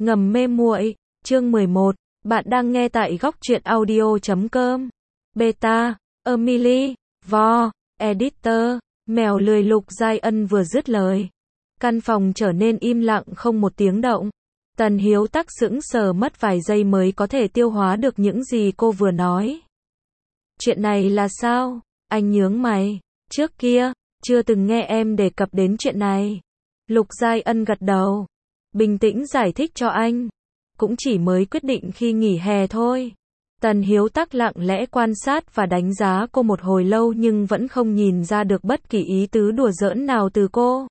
Ngầm mê muội, chương 11, bạn đang nghe tại góc truyện audio.com. Beta, Emily, Vo, Editor, mèo lười Lục Giai Ân vừa dứt lời. Căn phòng trở nên im lặng không một tiếng động. Tần Hiếu Tắc sững sờ mất vài giây mới có thể tiêu hóa được những gì cô vừa nói. Chuyện này là sao? Anh nhướng mày. Trước kia, chưa từng nghe em đề cập đến chuyện này. Lục Giai Ân gật đầu. Bình tĩnh giải thích cho anh. Cũng chỉ mới quyết định khi nghỉ hè thôi. Tần Hiếu Tắc lặng lẽ quan sát và đánh giá cô một hồi lâu nhưng vẫn không nhìn ra được bất kỳ ý tứ đùa giỡn nào từ cô.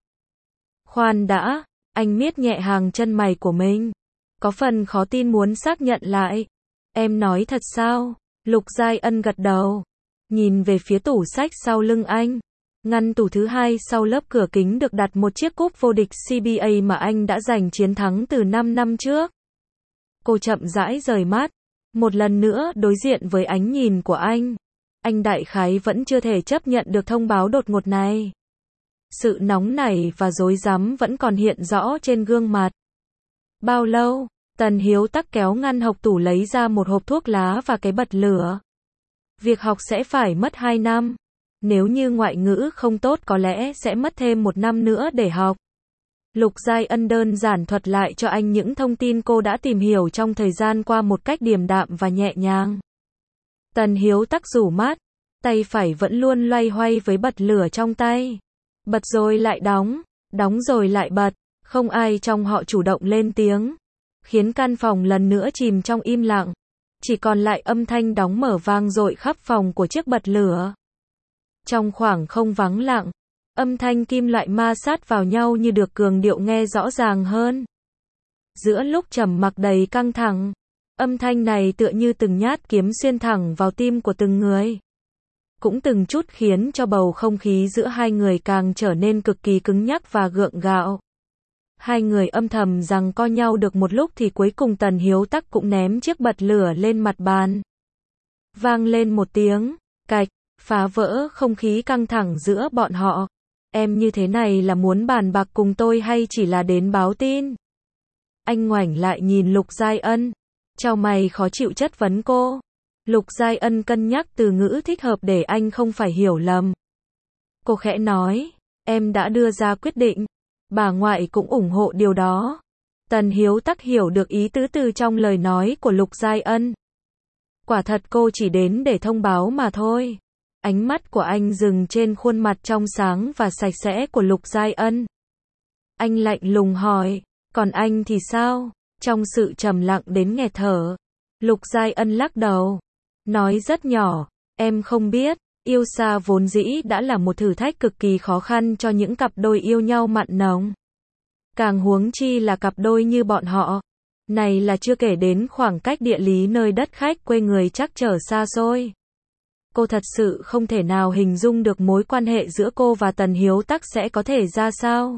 Khoan đã, anh miết nhẹ hàng chân mày của mình. Có phần khó tin muốn xác nhận lại. Em nói thật sao? Lục Giai Ân gật đầu. Nhìn về phía tủ sách sau lưng anh. Ngăn tủ thứ hai sau lớp cửa kính được đặt một chiếc cúp vô địch CBA mà anh đã giành chiến thắng từ 5 năm trước. Cô chậm rãi rời mắt. Một lần nữa đối diện với ánh nhìn của anh. Anh đại khái vẫn chưa thể chấp nhận được thông báo đột ngột này. Sự nóng nảy và rối rắm vẫn còn hiện rõ trên gương mặt. Bao lâu? Tần Hiếu Tắc kéo ngăn học tủ lấy ra một hộp thuốc lá và cái bật lửa. Việc học sẽ phải mất 2 năm. Nếu như ngoại ngữ không tốt có lẽ sẽ mất thêm 1 năm nữa để học. Lục Giai Ân đơn giản thuật lại cho anh những thông tin cô đã tìm hiểu trong thời gian qua một cách điềm đạm và nhẹ nhàng. Tần Hiếu Tắc rủ mắt, tay phải vẫn luôn loay hoay với bật lửa trong tay. Bật rồi lại đóng, đóng rồi lại bật, không ai trong họ chủ động lên tiếng, khiến căn phòng lần nữa chìm trong im lặng. Chỉ còn lại âm thanh đóng mở vang dội khắp phòng của chiếc bật lửa. Trong khoảng không vắng lặng, âm thanh kim loại ma sát vào nhau như được cường điệu nghe rõ ràng hơn. Giữa lúc trầm mặc đầy căng thẳng, âm thanh này tựa như từng nhát kiếm xuyên thẳng vào tim của từng người. Cũng từng chút khiến cho bầu không khí giữa hai người càng trở nên cực kỳ cứng nhắc và gượng gạo. Hai người âm thầm giằng co nhau được một lúc thì cuối cùng Tần Hiếu Tắc cũng ném chiếc bật lửa lên mặt bàn. Vang lên một tiếng, cạch, phá vỡ không khí căng thẳng giữa bọn họ. Em như thế này là muốn bàn bạc cùng tôi hay chỉ là đến báo tin? Anh ngoảnh lại nhìn Lục Giai Ân, chau mày khó chịu chất vấn cô. Lục Giai Ân cân nhắc từ ngữ thích hợp để anh không phải hiểu lầm. Cô khẽ nói, em đã đưa ra quyết định. Bà ngoại cũng ủng hộ điều đó. Tần Hiếu Tắc hiểu được ý tứ từ trong lời nói của Lục Giai Ân. Quả thật cô chỉ đến để thông báo mà thôi. Ánh mắt của anh dừng trên khuôn mặt trong sáng và sạch sẽ của Lục Giai Ân. Anh lạnh lùng hỏi, còn anh thì sao? Trong sự trầm lặng đến nghẹt thở, Lục Giai Ân lắc đầu, nói rất nhỏ, em không biết, yêu xa vốn dĩ đã là một thử thách cực kỳ khó khăn cho những cặp đôi yêu nhau mặn nồng. Càng huống chi là cặp đôi như bọn họ. Này là chưa kể đến khoảng cách địa lý nơi đất khách quê người trắc trở xa xôi. Cô thật sự không thể nào hình dung được mối quan hệ giữa cô và Tần Hiếu Tắc sẽ có thể ra sao.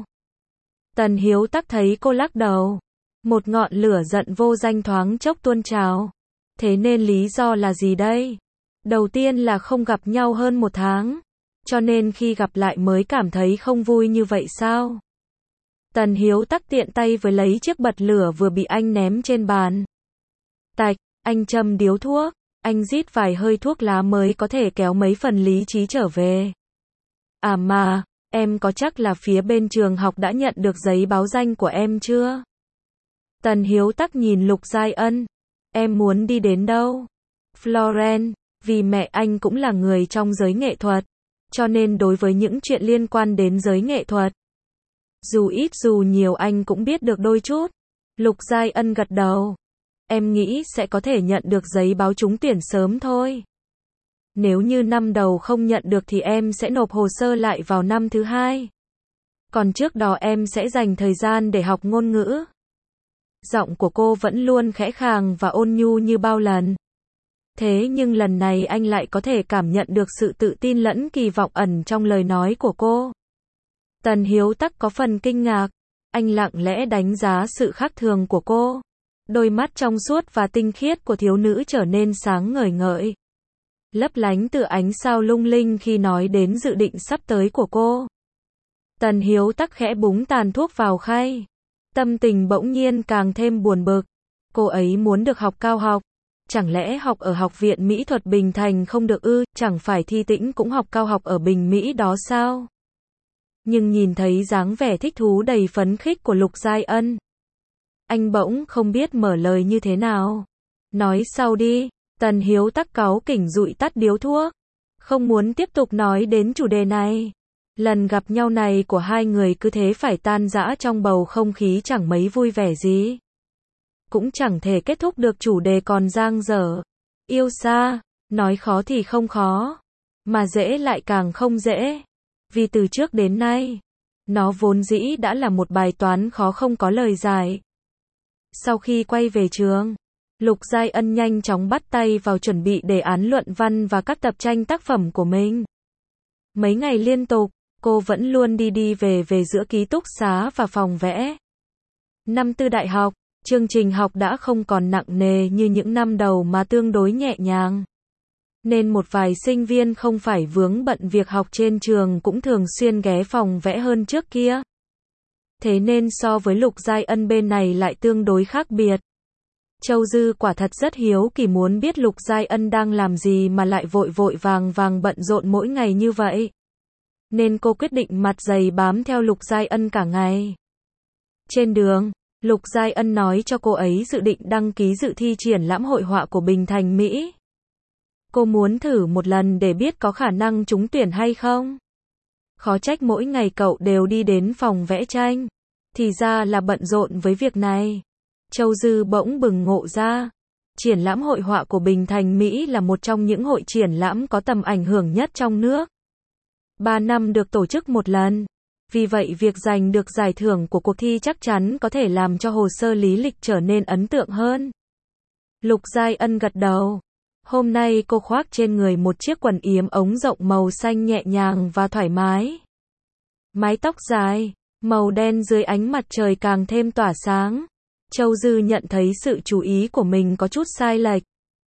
Tần Hiếu Tắc thấy cô lắc đầu. Một ngọn lửa giận vô danh thoáng chốc tuôn trào. Thế nên lý do là gì đây? Đầu tiên là không gặp nhau hơn 1 tháng. Cho nên khi gặp lại mới cảm thấy không vui như vậy sao? Tần Hiếu Tắc tiện tay với lấy chiếc bật lửa vừa bị anh ném trên bàn. Tạch, anh châm điếu thuốc. Anh rít vài hơi thuốc lá mới có thể kéo mấy phần lý trí trở về. À mà, em có chắc là phía bên trường học đã nhận được giấy báo danh của em chưa? Tần Hiếu Tắc nhìn Lục Giai Ân. Em muốn đi đến đâu? Florence, vì mẹ anh cũng là người trong giới nghệ thuật. Cho nên đối với những chuyện liên quan đến giới nghệ thuật, dù ít dù nhiều anh cũng biết được đôi chút. Lục Giai Ân gật đầu. Em nghĩ sẽ có thể nhận được giấy báo trúng tuyển sớm thôi. Nếu như năm đầu không nhận được thì em sẽ nộp hồ sơ lại vào năm thứ 2. Còn trước đó em sẽ dành thời gian để học ngôn ngữ. Giọng của cô vẫn luôn khẽ khàng và ôn nhu như bao lần. Thế nhưng lần này anh lại có thể cảm nhận được sự tự tin lẫn kỳ vọng ẩn trong lời nói của cô. Tần Hiếu Tắc có phần kinh ngạc. Anh lặng lẽ đánh giá sự khác thường của cô. Đôi mắt trong suốt và tinh khiết của thiếu nữ trở nên sáng ngời ngợi. Lấp lánh tựa ánh sao lung linh khi nói đến dự định sắp tới của cô. Tần Hiếu Tắc khẽ búng tàn thuốc vào khay. Tâm tình bỗng nhiên càng thêm buồn bực. Cô ấy muốn được học cao học. Chẳng lẽ học ở Học viện Mỹ thuật Bình Thành không được ư, chẳng phải Thi Tĩnh cũng học cao học ở Bình Mỹ đó sao? Nhưng nhìn thấy dáng vẻ thích thú đầy phấn khích của Lục Giai Ân, anh bỗng không biết mở lời như thế nào. Nói sau đi. Tần Hiếu Tắc cáu kỉnh dụi tắt điếu thuốc. Không muốn tiếp tục nói đến chủ đề này. Lần gặp nhau này của hai người cứ thế phải tan rã trong bầu không khí chẳng mấy vui vẻ gì. Cũng chẳng thể kết thúc được chủ đề còn dang dở. Yêu xa, nói khó thì không khó, mà dễ lại càng không dễ. Vì từ trước đến nay, nó vốn dĩ đã là một bài toán khó không có lời giải. Sau khi quay về trường, Lục Giai Ân nhanh chóng bắt tay vào chuẩn bị đề án luận văn và các tập tranh tác phẩm của mình. Mấy ngày liên tục, cô vẫn luôn đi về giữa ký túc xá và phòng vẽ. Năm tư đại học, chương trình học đã không còn nặng nề như những năm đầu mà tương đối nhẹ nhàng. Nên một vài sinh viên không phải vướng bận việc học trên trường cũng thường xuyên ghé phòng vẽ hơn trước kia. Thế nên so với Lục Giai Ân bên này lại tương đối khác biệt. Châu Dư quả thật rất hiếu kỳ muốn biết Lục Giai Ân đang làm gì mà lại vội vội vàng bận rộn mỗi ngày như vậy. Nên cô quyết định mặt dày bám theo Lục Giai Ân cả ngày. Trên đường, Lục Giai Ân nói cho cô ấy dự định đăng ký dự thi triển lãm hội họa của Bình Thành Mỹ. Cô muốn thử một lần để biết có khả năng trúng tuyển hay không. Khó trách mỗi ngày cậu đều đi đến phòng vẽ tranh. Thì ra là bận rộn với việc này. Châu Dư bỗng bừng ngộ ra. Triển lãm hội họa của Bình Thành Mỹ là một trong những hội triển lãm có tầm ảnh hưởng nhất trong nước. 3 năm được tổ chức một lần. Vì vậy việc giành được giải thưởng của cuộc thi chắc chắn có thể làm cho hồ sơ lý lịch trở nên ấn tượng hơn. Lục Giai Ân gật đầu. Hôm nay cô khoác trên người một chiếc quần yếm ống rộng màu xanh nhẹ nhàng và thoải mái. Mái tóc dài, màu đen dưới ánh mặt trời càng thêm tỏa sáng. Châu Dư nhận thấy sự chú ý của mình có chút sai lệch.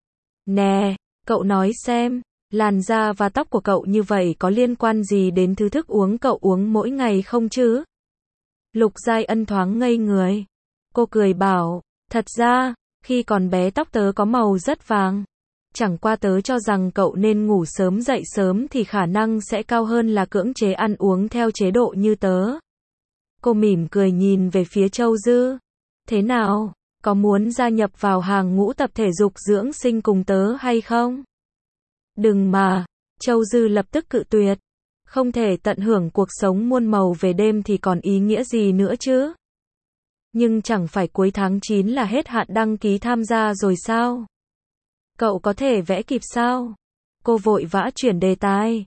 Nè, cậu nói xem, làn da và tóc của cậu như vậy có liên quan gì đến thứ thức uống cậu uống mỗi ngày không chứ? Lục Giai Ân thoáng ngây người. Cô cười bảo, thật ra, khi còn bé tóc tớ có màu rất vàng. Chẳng qua tớ cho rằng cậu nên ngủ sớm dậy sớm thì khả năng sẽ cao hơn là cưỡng chế ăn uống theo chế độ như tớ. Cô mỉm cười nhìn về phía Châu Dư. Thế nào, có muốn gia nhập vào hàng ngũ tập thể dục dưỡng sinh cùng tớ hay không? Đừng mà, Châu Dư lập tức cự tuyệt. Không thể tận hưởng cuộc sống muôn màu về đêm thì còn ý nghĩa gì nữa chứ? Nhưng chẳng phải cuối tháng 9 là hết hạn đăng ký tham gia rồi sao? Cậu có thể vẽ kịp sao? Cô vội vã chuyển đề tài.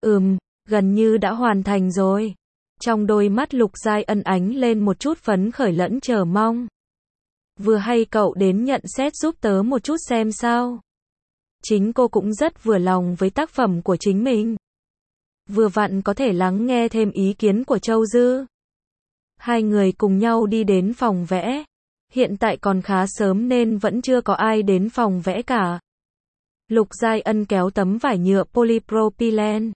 Gần như đã hoàn thành rồi. Trong đôi mắt Lục Giai Ân ánh lên một chút phấn khởi lẫn chờ mong. Vừa hay cậu đến nhận xét giúp tớ một chút xem sao. Chính cô cũng rất vừa lòng với tác phẩm của chính mình. Vừa vặn có thể lắng nghe thêm ý kiến của Châu Dư. Hai người cùng nhau đi đến phòng vẽ. Hiện tại còn khá sớm nên vẫn chưa có ai đến phòng vẽ cả. Lục Giai Ân kéo tấm vải nhựa polypropylene.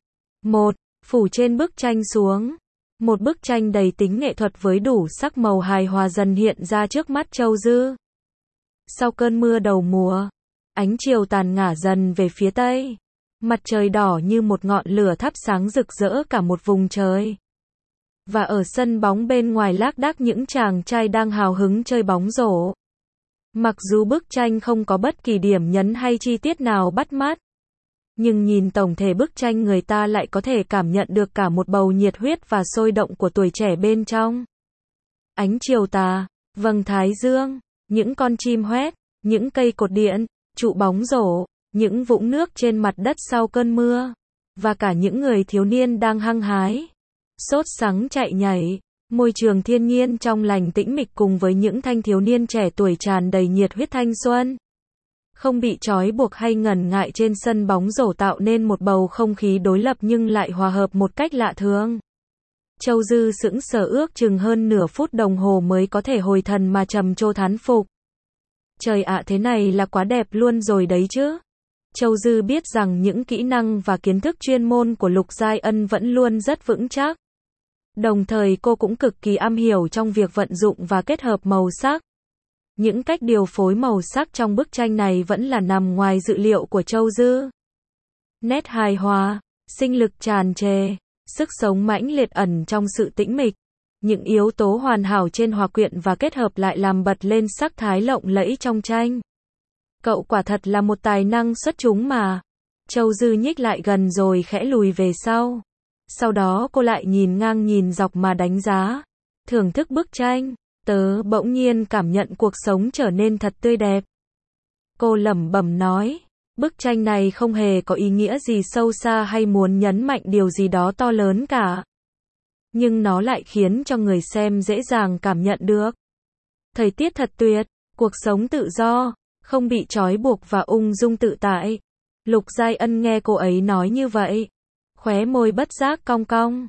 Phủ trên bức tranh xuống. Một bức tranh đầy tính nghệ thuật với đủ sắc màu hài hòa dần hiện ra trước mắt Châu Dư. Sau cơn mưa đầu mùa, ánh chiều tàn ngả dần về phía tây. Mặt trời đỏ như một ngọn lửa thắp sáng rực rỡ cả một vùng trời. Và ở sân bóng bên ngoài lác đác những chàng trai đang hào hứng chơi bóng rổ. Mặc dù bức tranh không có bất kỳ điểm nhấn hay chi tiết nào bắt mắt, nhưng nhìn tổng thể bức tranh người ta lại có thể cảm nhận được cả một bầu nhiệt huyết và sôi động của tuổi trẻ bên trong. Ánh chiều tà, vầng thái dương, những con chim hót, những cây cột điện, trụ bóng rổ, những vũng nước trên mặt đất sau cơn mưa, và cả những người thiếu niên đang hăng hái, sốt sắng chạy nhảy. Môi trường thiên nhiên trong lành tĩnh mịch cùng với những thanh thiếu niên trẻ tuổi tràn đầy nhiệt huyết thanh xuân. Không bị trói buộc hay ngần ngại trên sân bóng rổ tạo nên một bầu không khí đối lập nhưng lại hòa hợp một cách lạ thường. Châu Dư sững sờ ước chừng hơn nửa phút đồng hồ mới có thể hồi thần mà trầm trồ thán phục. Trời ạ, thế này là quá đẹp luôn rồi đấy chứ. Châu Dư biết rằng những kỹ năng và kiến thức chuyên môn của Lục Giai Ân vẫn luôn rất vững chắc. Đồng thời cô cũng cực kỳ am hiểu trong việc vận dụng và kết hợp màu sắc. Những cách điều phối màu sắc trong bức tranh này vẫn là nằm ngoài dự liệu của Châu Dư. Nét hài hòa, sinh lực tràn trề, sức sống mãnh liệt ẩn trong sự tĩnh mịch. Những yếu tố hoàn hảo trên hòa quyện và kết hợp lại làm bật lên sắc thái lộng lẫy trong tranh. Cậu quả thật là một tài năng xuất chúng mà. Châu Dư nhích lại gần rồi khẽ lùi về sau. Sau đó cô lại nhìn ngang nhìn dọc mà đánh giá, thưởng thức bức tranh. Tớ bỗng nhiên cảm nhận cuộc sống trở nên thật tươi đẹp. Cô lẩm bẩm nói, bức tranh này không hề có ý nghĩa gì sâu xa hay muốn nhấn mạnh điều gì đó to lớn cả. Nhưng nó lại khiến cho người xem dễ dàng cảm nhận được. Thời tiết thật tuyệt, cuộc sống tự do, không bị trói buộc và ung dung tự tại. Lục Giai Ân nghe cô ấy nói như vậy. Khóe môi bất giác cong cong.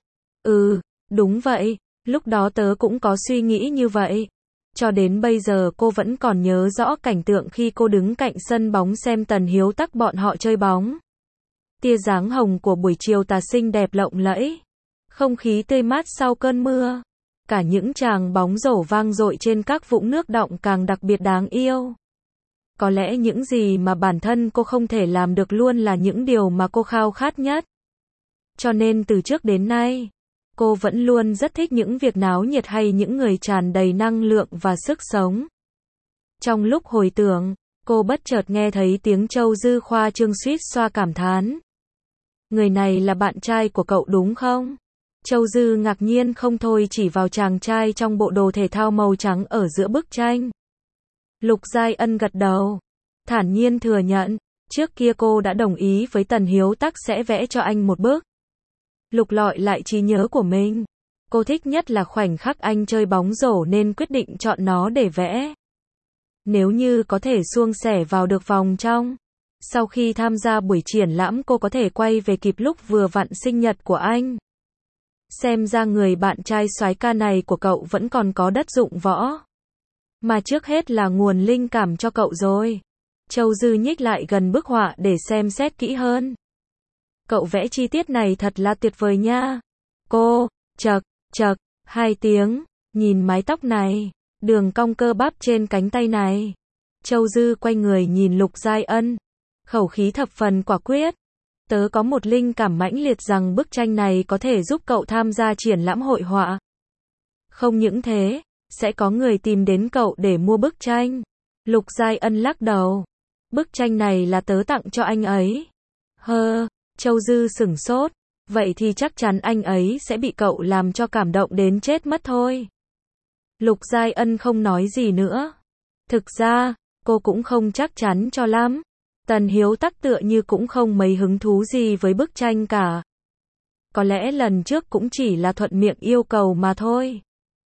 Đúng vậy, lúc đó tớ cũng có suy nghĩ như vậy. Cho đến bây giờ cô vẫn còn nhớ rõ cảnh tượng khi cô đứng cạnh sân bóng xem Tần Hiếu Tắc bọn họ chơi bóng. Tia dáng hồng của buổi chiều tà xinh đẹp lộng lẫy. Không khí tươi mát sau cơn mưa. Cả những tràng bóng rổ vang dội trên các vũng nước đọng càng đặc biệt đáng yêu. Có lẽ những gì mà bản thân cô không thể làm được luôn là những điều mà cô khao khát nhất. Cho nên từ trước đến nay, cô vẫn luôn rất thích những việc náo nhiệt hay những người tràn đầy năng lượng và sức sống. Trong lúc hồi tưởng, cô bất chợt nghe thấy tiếng Châu Dư khoa trương suýt xoa cảm thán. Người này là bạn trai của cậu đúng không? Châu Dư ngạc nhiên không thôi chỉ vào chàng trai trong bộ đồ thể thao màu trắng ở giữa bức tranh. Lục Giai Ân gật đầu, thản nhiên thừa nhận, trước kia cô đã đồng ý với Tần Hiếu Tắc sẽ vẽ cho anh một bức. Lục lọi lại trí nhớ của mình. Cô thích nhất là khoảnh khắc anh chơi bóng rổ nên quyết định chọn nó để vẽ. Nếu như có thể suông sẻ vào được vòng trong. Sau khi tham gia buổi triển lãm cô có thể quay về kịp lúc vừa vặn sinh nhật của anh. Xem ra người bạn trai soái ca này của cậu vẫn còn có đất dụng võ. Mà trước hết là nguồn linh cảm cho cậu rồi. Châu Dư nhích lại gần bức họa để xem xét kỹ hơn. Cậu vẽ chi tiết này thật là tuyệt vời nha. Cô, chậc, 2 tiếng, nhìn mái tóc này, đường cong cơ bắp trên cánh tay này. Châu Dư quay người nhìn Lục Giai Ân, khẩu khí thập phần quả quyết. Tớ có một linh cảm mãnh liệt rằng bức tranh này có thể giúp cậu tham gia triển lãm hội họa. Không những thế, sẽ có người tìm đến cậu để mua bức tranh. Lục Giai Ân lắc đầu. Bức tranh này là tớ tặng cho anh ấy. Châu Dư sửng sốt. Vậy thì chắc chắn anh ấy sẽ bị cậu làm cho cảm động đến chết mất thôi. Lục Giai Ân không nói gì nữa. Thực ra, cô cũng không chắc chắn cho lắm. Tần Hiếu Tắc tựa như cũng không mấy hứng thú gì với bức tranh cả. Có lẽ lần trước cũng chỉ là thuận miệng yêu cầu mà thôi.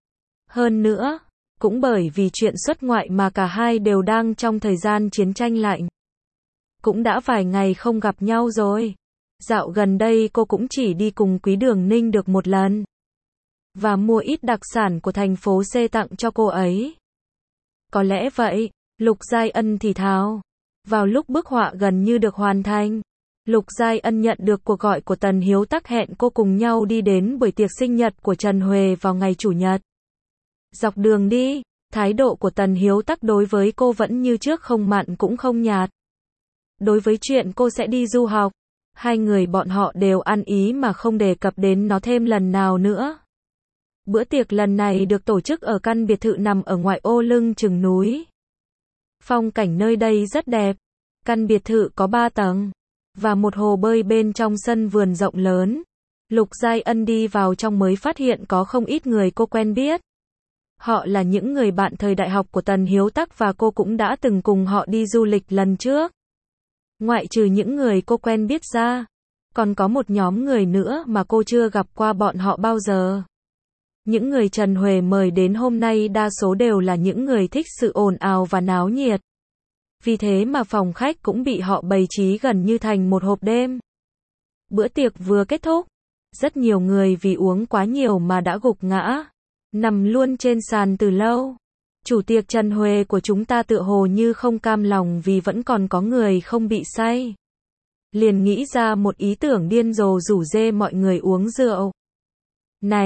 Hơn nữa, cũng bởi vì chuyện xuất ngoại mà cả hai đều đang trong thời gian chiến tranh lạnh. Cũng đã vài ngày không gặp nhau rồi. Dạo gần đây cô cũng chỉ đi cùng Quý Đường Ninh được một lần. Và mua ít đặc sản của thành phố C tặng cho cô ấy. Có lẽ vậy, Lục Giai Ân thì thào. Vào lúc bức họa gần như được hoàn thành, Lục Giai Ân nhận được cuộc gọi của Tần Hiếu Tắc hẹn cô cùng nhau đi đến buổi tiệc sinh nhật của Trần Huệ vào ngày Chủ nhật. Dọc đường đi, thái độ của Tần Hiếu Tắc đối với cô vẫn như trước, không mặn cũng không nhạt. Đối với chuyện cô sẽ đi du học, hai người bọn họ đều ăn ý mà không đề cập đến nó thêm lần nào nữa. Bữa tiệc lần này được tổ chức ở căn biệt thự nằm ở ngoại ô lưng chừng núi. Phong cảnh nơi đây rất đẹp. Căn biệt thự có 3 tầng và một hồ bơi bên trong sân vườn rộng lớn. Lục Giai Ân đi vào trong mới phát hiện có không ít người cô quen biết. Họ là những người bạn thời đại học của Tần Hiếu Tắc và cô cũng đã từng cùng họ đi du lịch lần trước. Ngoại trừ những người cô quen biết ra, còn có một nhóm người nữa mà cô chưa gặp qua bọn họ bao giờ. Những người Trần Huệ mời đến hôm nay đa số đều là những người thích sự ồn ào và náo nhiệt. Vì thế mà phòng khách cũng bị họ bày trí gần như thành một hộp đêm. Bữa tiệc vừa kết thúc, rất nhiều người vì uống quá nhiều mà đã gục ngã, nằm luôn trên sàn từ lâu. Chủ tiệc Trần Huệ của chúng ta tựa hồ như không cam lòng vì vẫn còn có người không bị say. Liền nghĩ ra một ý tưởng điên rồ rủ rê mọi người uống rượu. Này,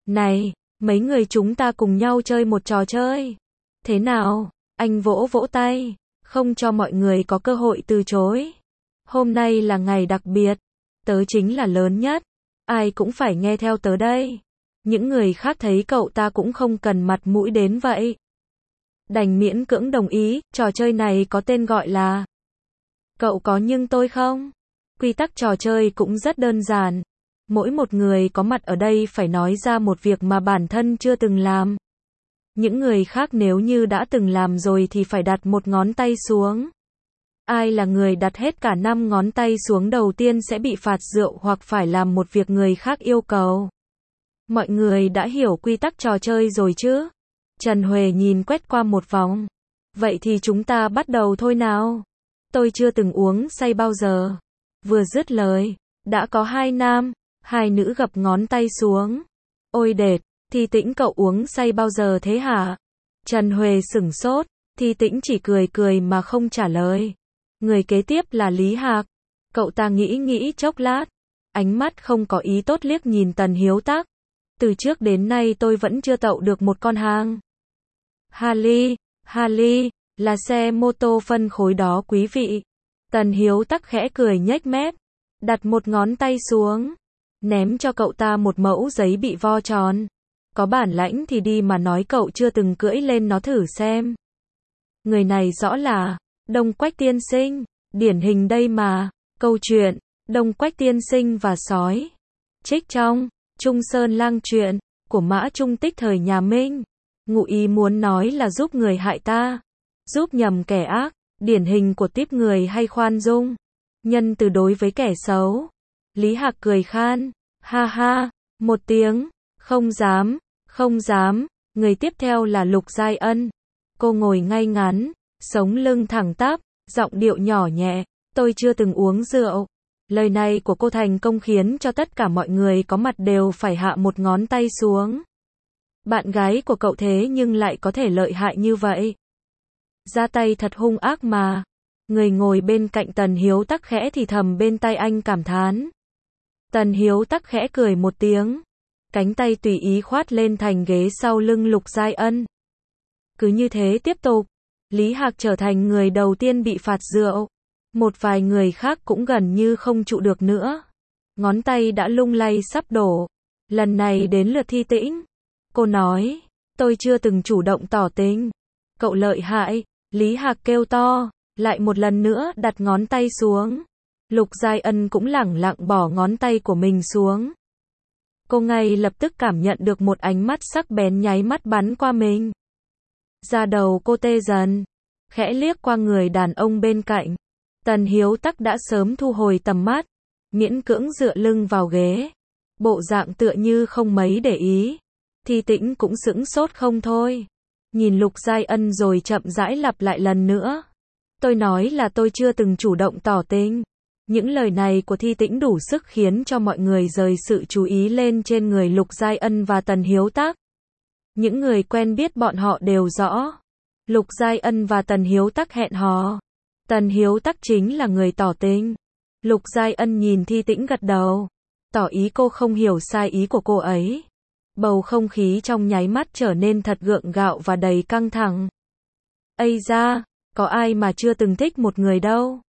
Này, mấy người chúng ta cùng nhau chơi một trò chơi. Thế nào? Anh vỗ vỗ tay, không cho mọi người có cơ hội từ chối. Hôm nay là ngày đặc biệt, tớ chính là lớn nhất, ai cũng phải nghe theo tớ đây. Những người khác thấy cậu ta cũng không cần mặt mũi đến vậy. Đành miễn cưỡng đồng ý, trò chơi này có tên gọi là Cậu có nhưng tôi không. Quy tắc trò chơi cũng rất đơn giản. Mỗi một người có mặt ở đây phải nói ra một việc mà bản thân chưa từng làm. Những người khác nếu như đã từng làm rồi thì phải đặt một ngón tay xuống. Ai là người đặt hết cả 5 ngón tay xuống đầu tiên sẽ bị phạt rượu hoặc phải làm một việc người khác yêu cầu. Mọi người đã hiểu quy tắc trò chơi rồi chứ? Trần Huệ nhìn quét qua một vòng. Vậy thì chúng ta bắt đầu thôi nào. Tôi chưa từng uống say bao giờ. Vừa dứt lời, đã có 2 nam, 2 nữ gập ngón tay xuống. Ôi đệt, Thi Tĩnh cậu uống say bao giờ thế hả? Trần Huệ sửng sốt, Thi Tĩnh chỉ cười cười mà không trả lời. Người kế tiếp là Lý Hạc. Cậu ta nghĩ chốc lát, ánh mắt không có ý tốt liếc nhìn Tần Hiếu Tắc. Từ trước đến nay tôi vẫn chưa tậu được một con hàng Harley, là xe mô tô phân khối đó quý vị. Tần Hiếu Tắc khẽ cười nhếch mép, đặt một ngón tay xuống, ném cho cậu ta một mẫu giấy bị vo tròn. Có bản lãnh thì đi mà nói cậu chưa từng cưỡi lên nó thử xem. Người này rõ là Đông Quách tiên sinh, điển hình đây mà. Câu chuyện Đông Quách tiên sinh và sói, trích trong Trung Sơn Lang truyện của Mã Trung Tích thời nhà Minh. Ngụ ý muốn nói là giúp người hại ta, giúp nhầm kẻ ác, điển hình của típ người hay khoan dung, nhân từ đối với kẻ xấu. Lý Hạc cười khan, ha ha, một tiếng, không dám. Người tiếp theo là Lục Giai Ân. Cô ngồi ngay ngắn, sống lưng thẳng tắp, giọng điệu nhỏ nhẹ, tôi chưa từng uống rượu. Lời này của cô thành công khiến cho tất cả mọi người có mặt đều phải hạ một ngón tay xuống. Bạn gái của cậu thế nhưng lại có thể lợi hại như vậy. Ra tay thật hung ác mà. Người ngồi bên cạnh Tần Hiếu Tắc khẽ thì thầm bên tai anh cảm thán. Tần Hiếu Tắc khẽ cười một tiếng, cánh tay tùy ý khoát lên thành ghế sau lưng Lục Giai Ân. Cứ như thế tiếp tục, Lý Hạc trở thành người đầu tiên bị phạt rượu. Một vài người khác cũng gần như không trụ được nữa. Ngón tay đã lung lay sắp đổ. Lần này đến lượt Thi Tĩnh. Cô nói, tôi chưa từng chủ động tỏ tình. Cậu lợi hại, Lý Hạc kêu to, lại một lần nữa đặt ngón tay xuống. Lục Giai Ân cũng lẳng lặng bỏ ngón tay của mình xuống. Cô ngay lập tức cảm nhận được một ánh mắt sắc bén nháy mắt bắn qua mình. Da đầu cô tê dần, khẽ liếc qua người đàn ông bên cạnh. Tần Hiếu Tắc đã sớm thu hồi tầm mắt, miễn cưỡng dựa lưng vào ghế, bộ dạng tựa như không mấy để ý. Thi Tĩnh cũng sững sốt không thôi, nhìn Lục Giai Ân rồi chậm rãi lặp lại lần nữa. Tôi nói là tôi chưa từng chủ động tỏ tình. Những lời này của Thi Tĩnh đủ sức khiến cho mọi người rời sự chú ý lên trên người Lục Giai Ân và Tần Hiếu Tắc. Những người quen biết bọn họ đều rõ, Lục Giai Ân và Tần Hiếu Tắc hẹn hò. Tần Hiếu Tắc chính là người tỏ tình. Lục Giai Ân nhìn Thi Tĩnh gật đầu, tỏ ý cô không hiểu sai ý của cô ấy. Bầu không khí trong nháy mắt trở nên thật gượng gạo và đầy căng thẳng. Ây da, có ai mà chưa từng thích một người đâu.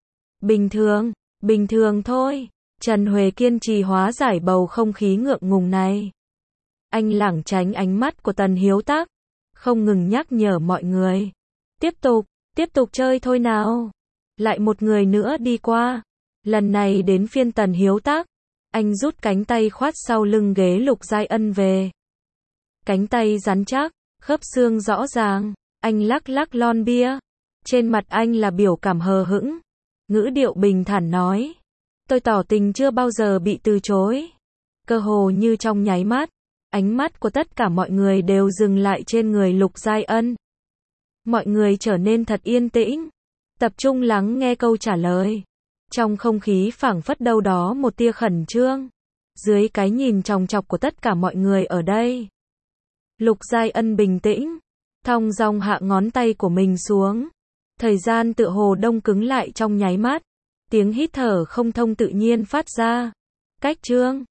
Bình thường thôi. Trần Huệ kiên trì hóa giải bầu không khí ngượng ngùng này. Anh lảng tránh ánh mắt của Tần Hiếu Tắc, không ngừng nhắc nhở mọi người. Tiếp tục chơi thôi nào. Lại một người nữa đi qua. Lần này đến phiên Tần Hiếu Tắc. Anh rút cánh tay khoát sau lưng ghế Lục Giai Ân về. Cánh tay rắn chắc, khớp xương rõ ràng. Anh lắc lắc lon bia. Trên mặt anh là biểu cảm hờ hững. Ngữ điệu bình thản nói. Tôi tỏ tình chưa bao giờ bị từ chối. Cơ hồ như trong nháy mắt, ánh mắt của tất cả mọi người đều dừng lại trên người Lục Giai Ân. Mọi người trở nên thật yên tĩnh, tập trung lắng nghe câu trả lời. Trong không khí phảng phất đâu đó một tia khẩn trương. Dưới cái nhìn chòng chọc của tất cả mọi người ở đây, Lục Giai Ân bình tĩnh, thong dong hạ ngón tay của mình xuống. Thời gian tựa hồ đông cứng lại trong nháy mắt. Tiếng hít thở không thông tự nhiên phát ra. Cách chương